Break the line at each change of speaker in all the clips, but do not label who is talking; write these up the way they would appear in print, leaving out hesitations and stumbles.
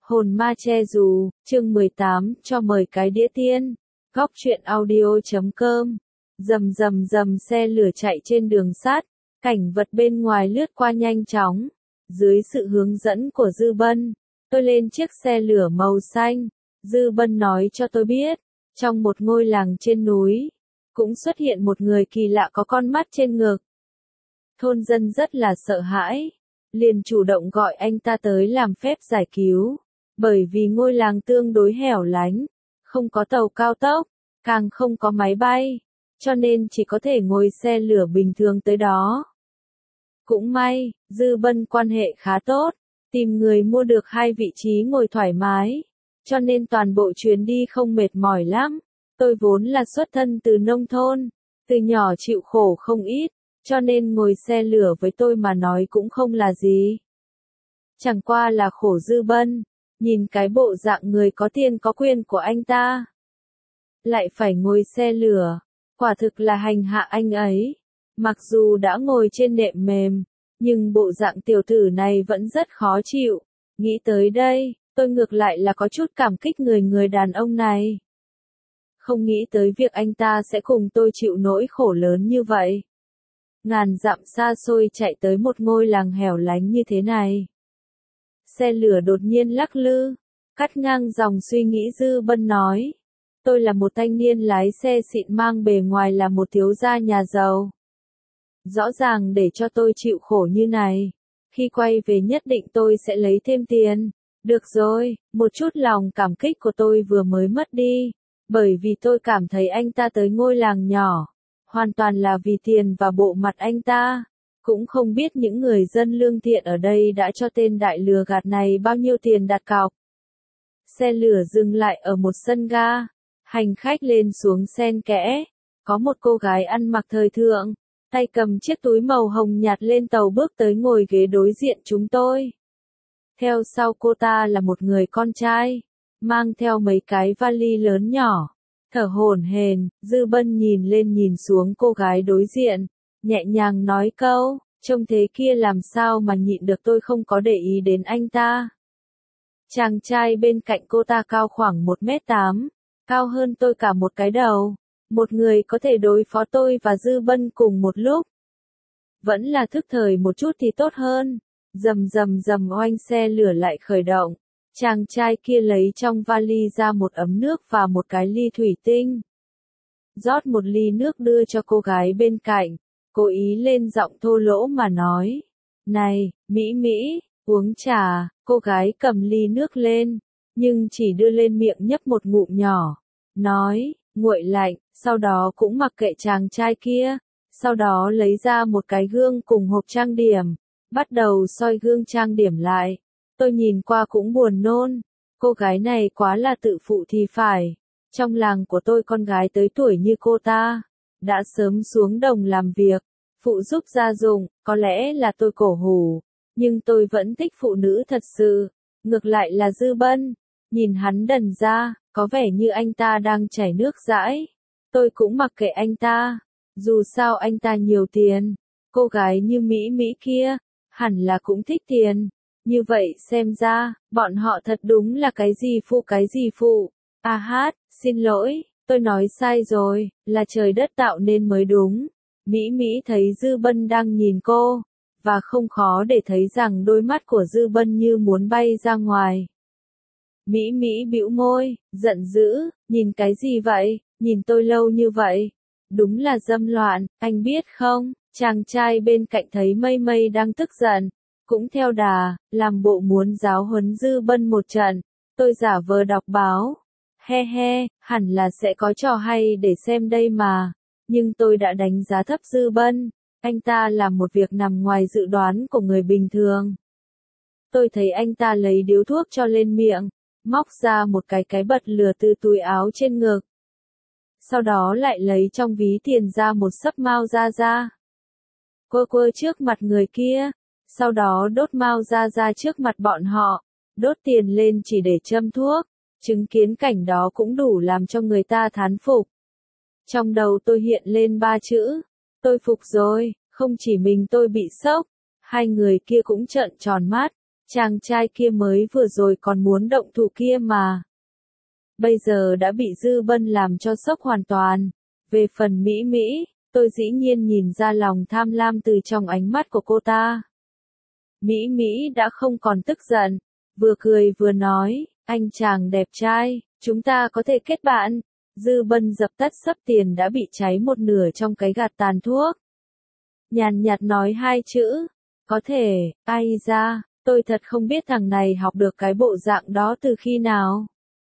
Hồn ma che dù, chương 18, cho mời cái đĩa tiên. Góc truyện audio.com. Rầm rầm rầm xe lửa chạy trên đường sắt, cảnh vật bên ngoài lướt qua nhanh chóng. Dưới sự hướng dẫn của Dư Bân, tôi lên chiếc xe lửa màu xanh. Dư Bân nói cho tôi biết, trong một ngôi làng trên núi, cũng xuất hiện một người kỳ lạ có con mắt trên ngực. Thôn dân rất là sợ hãi, liền chủ động gọi anh ta tới làm phép giải cứu. Bởi vì ngôi làng tương đối hẻo lánh, không có tàu cao tốc, càng không có máy bay, cho nên chỉ có thể ngồi xe lửa bình thường tới đó. Cũng may, Dư Bân quan hệ khá tốt, tìm người mua được 2 vị trí ngồi thoải mái, cho nên toàn bộ chuyến đi không mệt mỏi lắm. Tôi vốn là xuất thân từ nông thôn, từ nhỏ chịu khổ không ít, cho nên ngồi xe lửa với tôi mà nói cũng không là gì. Chẳng qua là khổ Dư Bân, nhìn cái bộ dạng người có tiền có quyền của anh ta, lại phải ngồi xe lửa, quả thực là hành hạ anh ấy. Mặc dù đã ngồi trên nệm mềm, nhưng bộ dạng tiểu tử này vẫn rất khó chịu. Nghĩ tới đây, tôi ngược lại là có chút cảm kích người đàn ông này. Không nghĩ tới việc anh ta sẽ cùng tôi chịu nỗi khổ lớn như vậy. Ngàn dặm xa xôi chạy tới một ngôi làng hẻo lánh như thế này. Xe lửa đột nhiên lắc lư, cắt ngang dòng suy nghĩ Dư Bân nói. Tôi là một thanh niên lái xe xịn mang bề ngoài là một thiếu gia nhà giàu. Rõ ràng để cho tôi chịu khổ như này, khi quay về nhất định tôi sẽ lấy thêm tiền. Được rồi, một chút lòng cảm kích của tôi vừa mới mất đi, bởi vì tôi cảm thấy anh ta tới ngôi làng nhỏ, hoàn toàn là vì tiền và bộ mặt anh ta. Cũng không biết những người dân lương thiện ở đây đã cho tên đại lừa gạt này bao nhiêu tiền đặt cọc. Xe lửa dừng lại ở một sân ga, hành khách lên xuống xen kẽ. Có một cô gái ăn mặc thời thượng, tay cầm chiếc túi màu hồng nhạt lên tàu bước tới ngồi ghế đối diện chúng tôi. Theo sau cô ta là một người con trai, mang theo mấy cái vali lớn nhỏ, thở hổn hển. Dư Bân nhìn lên nhìn xuống cô gái đối diện, nhẹ nhàng nói câu, trông thế kia làm sao mà nhịn được, tôi không có để ý đến anh ta. Chàng trai bên cạnh cô ta cao khoảng 1m8, cao hơn tôi cả một cái đầu. Một người có thể đối phó tôi và Dư Bân cùng một lúc. Vẫn là thức thời một chút thì tốt hơn. Rầm rầm rầm oanh, xe lửa lại khởi động. Chàng trai kia lấy trong vali ra một ấm nước và một cái ly thủy tinh. Rót một ly nước đưa cho cô gái bên cạnh, cố ý lên giọng thô lỗ mà nói. Này, Mỹ Mỹ, uống trà. Cô gái cầm ly nước lên, nhưng chỉ đưa lên miệng nhấp một ngụm nhỏ. Nói, nguội lạnh, sau đó cũng mặc kệ chàng trai kia. Sau đó lấy ra một cái gương cùng hộp trang điểm, bắt đầu soi gương trang điểm lại. Tôi nhìn qua cũng buồn nôn, cô gái này quá là tự phụ thì phải. Trong làng của tôi con gái tới tuổi như cô ta, đã sớm xuống đồng làm việc, phụ giúp gia dụng. Có lẽ là tôi cổ hủ, nhưng tôi vẫn thích phụ nữ thật sự. Ngược lại là Dư Bân, nhìn hắn đần ra, có vẻ như anh ta đang chảy nước dãi. Tôi cũng mặc kệ anh ta, dù sao anh ta nhiều tiền. Cô gái như Mỹ Mỹ kia, hẳn là cũng thích tiền. Như vậy xem ra, bọn họ thật đúng là cái gì phụ. À hát, xin lỗi, tôi nói sai rồi, là trời đất tạo nên mới đúng. Mỹ Mỹ thấy Dư Bân đang nhìn cô, và không khó để thấy rằng đôi mắt của Dư Bân như muốn bay ra ngoài. Mỹ Mỹ bĩu môi, giận dữ, nhìn cái gì vậy, nhìn tôi lâu như vậy. Đúng là dâm loạn, anh biết không? Chàng trai bên cạnh thấy Mây Mây đang tức giận, cũng theo đà, làm bộ muốn giáo huấn Dư Bân một trận. Tôi giả vờ đọc báo. He he, hẳn là sẽ có trò hay để xem đây mà. Nhưng tôi đã đánh giá thấp Dư Bân. Anh ta làm một việc nằm ngoài dự đoán của người bình thường. Tôi thấy anh ta lấy điếu thuốc cho lên miệng, móc ra một cái bật lửa từ túi áo trên ngực. Sau đó lại lấy trong ví tiền ra một xấp mao ra. Quơ trước mặt người kia, sau đó đốt mao ra trước mặt bọn họ, đốt tiền lên chỉ để châm thuốc. Chứng kiến cảnh đó cũng đủ làm cho người ta thán phục. Trong đầu tôi hiện lên 3 chữ, tôi phục rồi. Không chỉ mình tôi bị sốc, hai người kia cũng trợn tròn mắt. Chàng trai kia mới vừa rồi còn muốn động thủ kia mà. Bây giờ đã bị Dư Bân làm cho sốc hoàn toàn. Về phần Mỹ Mỹ, tôi dĩ nhiên nhìn ra lòng tham lam từ trong ánh mắt của cô ta. Mỹ Mỹ đã không còn tức giận, vừa cười vừa nói, anh chàng đẹp trai, chúng ta có thể kết bạn. Dư Bân dập tắt sấp tiền đã bị cháy một nửa trong cái gạt tàn thuốc. Nhàn nhạt nói hai chữ, có thể, ai ra, tôi thật không biết thằng này học được cái bộ dạng đó từ khi nào.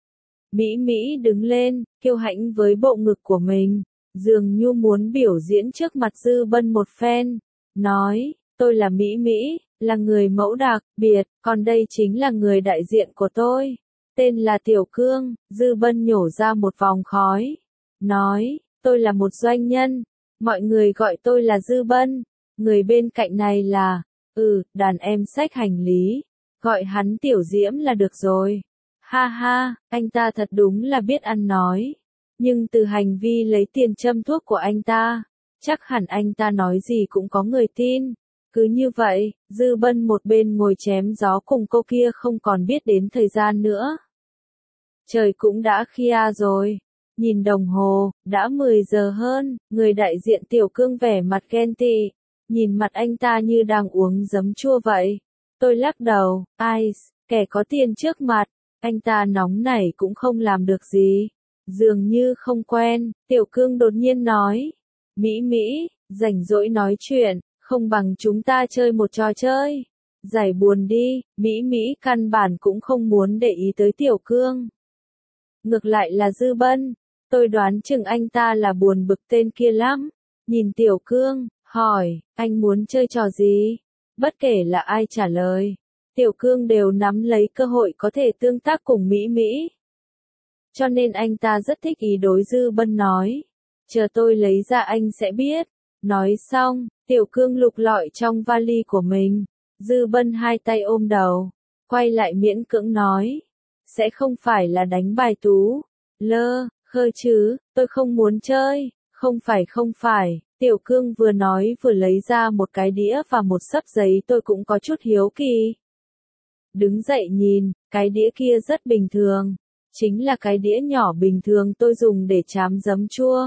Mỹ Mỹ đứng lên, kiêu hãnh với bộ ngực của mình, dường như muốn biểu diễn trước mặt Dư Bân một phen, nói, tôi là Mỹ Mỹ, là người mẫu đặc biệt, còn đây chính là người đại diện của tôi, tên là Tiểu Cương. Dư Bân nhổ ra một vòng khói, nói, tôi là một doanh nhân, mọi người gọi tôi là Dư Bân, người bên cạnh này là, đàn em xách hành lý, gọi hắn Tiểu Diễm là được rồi. Ha ha, anh ta thật đúng là biết ăn nói. Nhưng từ hành vi lấy tiền châm thuốc của anh ta, chắc hẳn anh ta nói gì cũng có người tin. Cứ như vậy, Dư Bân một bên ngồi chém gió cùng cô kia không còn biết đến thời gian nữa. Trời cũng đã khuya rồi. Nhìn đồng hồ, đã 10 giờ hơn, người đại diện Tiểu Cương vẻ mặt ghen tị. Nhìn mặt anh ta như đang uống giấm chua vậy. Tôi lắc đầu, Ice, kẻ có tiền trước mặt. Anh ta nóng nảy cũng không làm được gì. Dường như không quen, Tiểu Cương đột nhiên nói. Mỹ Mỹ, rảnh rỗi nói chuyện, không bằng chúng ta chơi một trò chơi. Giải buồn đi, Mỹ Mỹ căn bản cũng không muốn để ý tới Tiểu Cương. Ngược lại là Dư Bân, tôi đoán chừng anh ta là buồn bực tên kia lắm. Nhìn Tiểu Cương, hỏi, anh muốn chơi trò gì? Bất kể là ai trả lời, Tiểu Cương đều nắm lấy cơ hội có thể tương tác cùng Mỹ Mỹ. Cho nên anh ta rất thích ý đối Dư Bân nói. Chờ tôi lấy ra anh sẽ biết. Nói xong, Tiểu Cương lục lọi trong vali của mình. Dư Bân hai tay ôm đầu, quay lại miễn cưỡng nói. Sẽ không phải là đánh bài tú, lơ, khơ chứ, tôi không muốn chơi. Không phải, Tiểu Cương vừa nói vừa lấy ra một cái đĩa và một xấp giấy. Tôi cũng có chút hiếu kỳ. Đứng dậy nhìn, cái đĩa kia rất bình thường. Chính là cái đĩa nhỏ bình thường tôi dùng để chám giấm chua.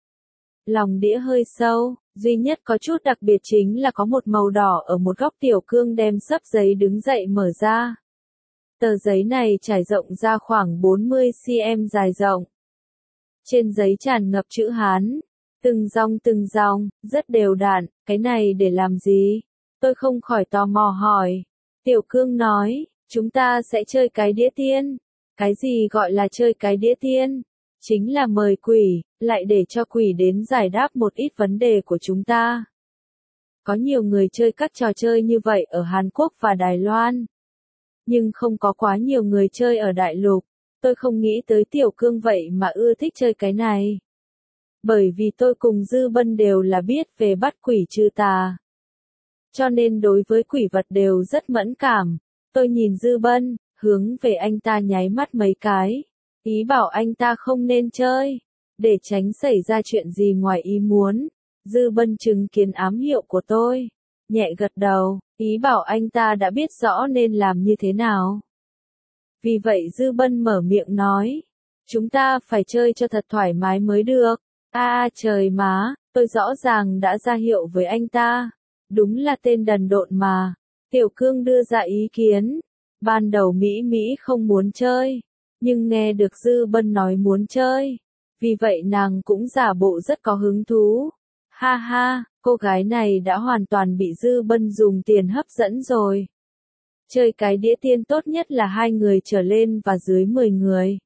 Lòng đĩa hơi sâu, duy nhất có chút đặc biệt chính là có một màu đỏ ở một góc. Tiểu Cương đem xấp giấy đứng dậy mở ra. Tờ giấy này trải rộng ra khoảng 40 cm dài rộng. Trên giấy tràn ngập chữ Hán, từng dòng, rất đều đặn. Cái này để làm gì? Tôi không khỏi tò mò hỏi. Tiểu Cương nói, chúng ta sẽ chơi cái đĩa tiên. Cái gì gọi là chơi cái đĩa tiên? Chính là mời quỷ, lại để cho quỷ đến giải đáp một ít vấn đề của chúng ta. Có nhiều người chơi các trò chơi như vậy ở Hàn Quốc và Đài Loan. Nhưng không có quá nhiều người chơi ở Đại Lục. Tôi không nghĩ tới Tiểu Cương vậy mà ưa thích chơi cái này. Bởi vì tôi cùng Dư Bân đều là biết về bắt quỷ trừ tà. Cho nên đối với quỷ vật đều rất mẫn cảm. Tôi nhìn Dư Bân, hướng về anh ta nháy mắt mấy cái. Ý bảo anh ta không nên chơi. Để tránh xảy ra chuyện gì ngoài ý muốn. Dư Bân chứng kiến ám hiệu của tôi. Nhẹ gật đầu, ý bảo anh ta đã biết rõ nên làm như thế nào. Vì vậy Dư Bân mở miệng nói. Chúng ta phải chơi cho thật thoải mái mới được. Trời má, tôi rõ ràng đã ra hiệu với anh ta. Đúng là tên đần độn mà. Tiểu Cương đưa ra ý kiến. Ban đầu Mỹ Mỹ không muốn chơi. Nhưng nghe được Dư Bân nói muốn chơi. Vì vậy nàng cũng giả bộ rất có hứng thú. Ha ha, cô gái này đã hoàn toàn bị Dư Bân dùng tiền hấp dẫn rồi. Chơi cái đĩa tiên tốt nhất là 2 người trở lên và dưới 10 người.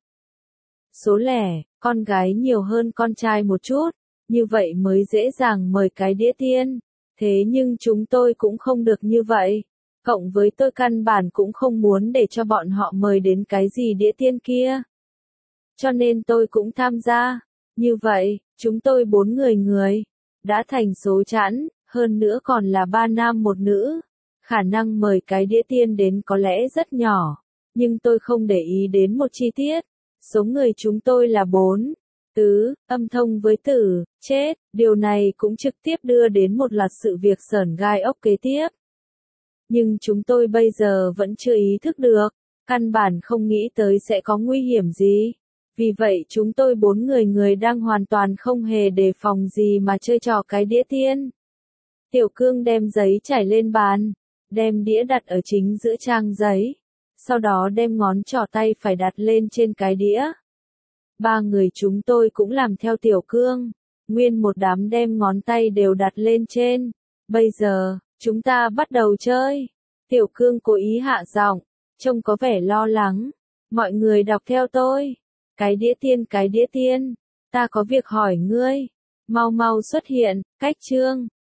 Số lẻ, con gái nhiều hơn con trai một chút, như vậy mới dễ dàng mời cái đĩa tiên. Thế nhưng chúng tôi cũng không được như vậy. Cộng với tôi căn bản cũng không muốn để cho bọn họ mời đến cái gì đĩa tiên kia. Cho nên tôi cũng tham gia. Như vậy, chúng tôi 4 người. Đã thành số chẵn, hơn nữa còn là 3 nam 1 nữ. Khả năng mời cái đĩa tiên đến có lẽ rất nhỏ. Nhưng tôi không để ý đến một chi tiết. Số người chúng tôi là 4. Tứ, âm thông với tử, chết. Điều này cũng trực tiếp đưa đến một loạt sự việc sởn gai ốc kế tiếp. Nhưng chúng tôi bây giờ vẫn chưa ý thức được, căn bản không nghĩ tới sẽ có nguy hiểm gì. Vì vậy chúng tôi 4 người đang hoàn toàn không hề đề phòng gì mà chơi trò cái đĩa tiên. Tiểu Cương đem giấy trải lên bàn, đem đĩa đặt ở chính giữa trang giấy, sau đó đem ngón trỏ tay phải đặt lên trên cái đĩa. 3 người chúng tôi cũng làm theo Tiểu Cương, nguyên một đám đem ngón tay đều đặt lên trên. Bây giờ, chúng ta bắt đầu chơi. Tiểu Cương cố ý hạ giọng, trông có vẻ lo lắng. Mọi người đọc theo tôi. Cái đĩa tiên, ta có việc hỏi ngươi. Mau mau xuất hiện, cách chương.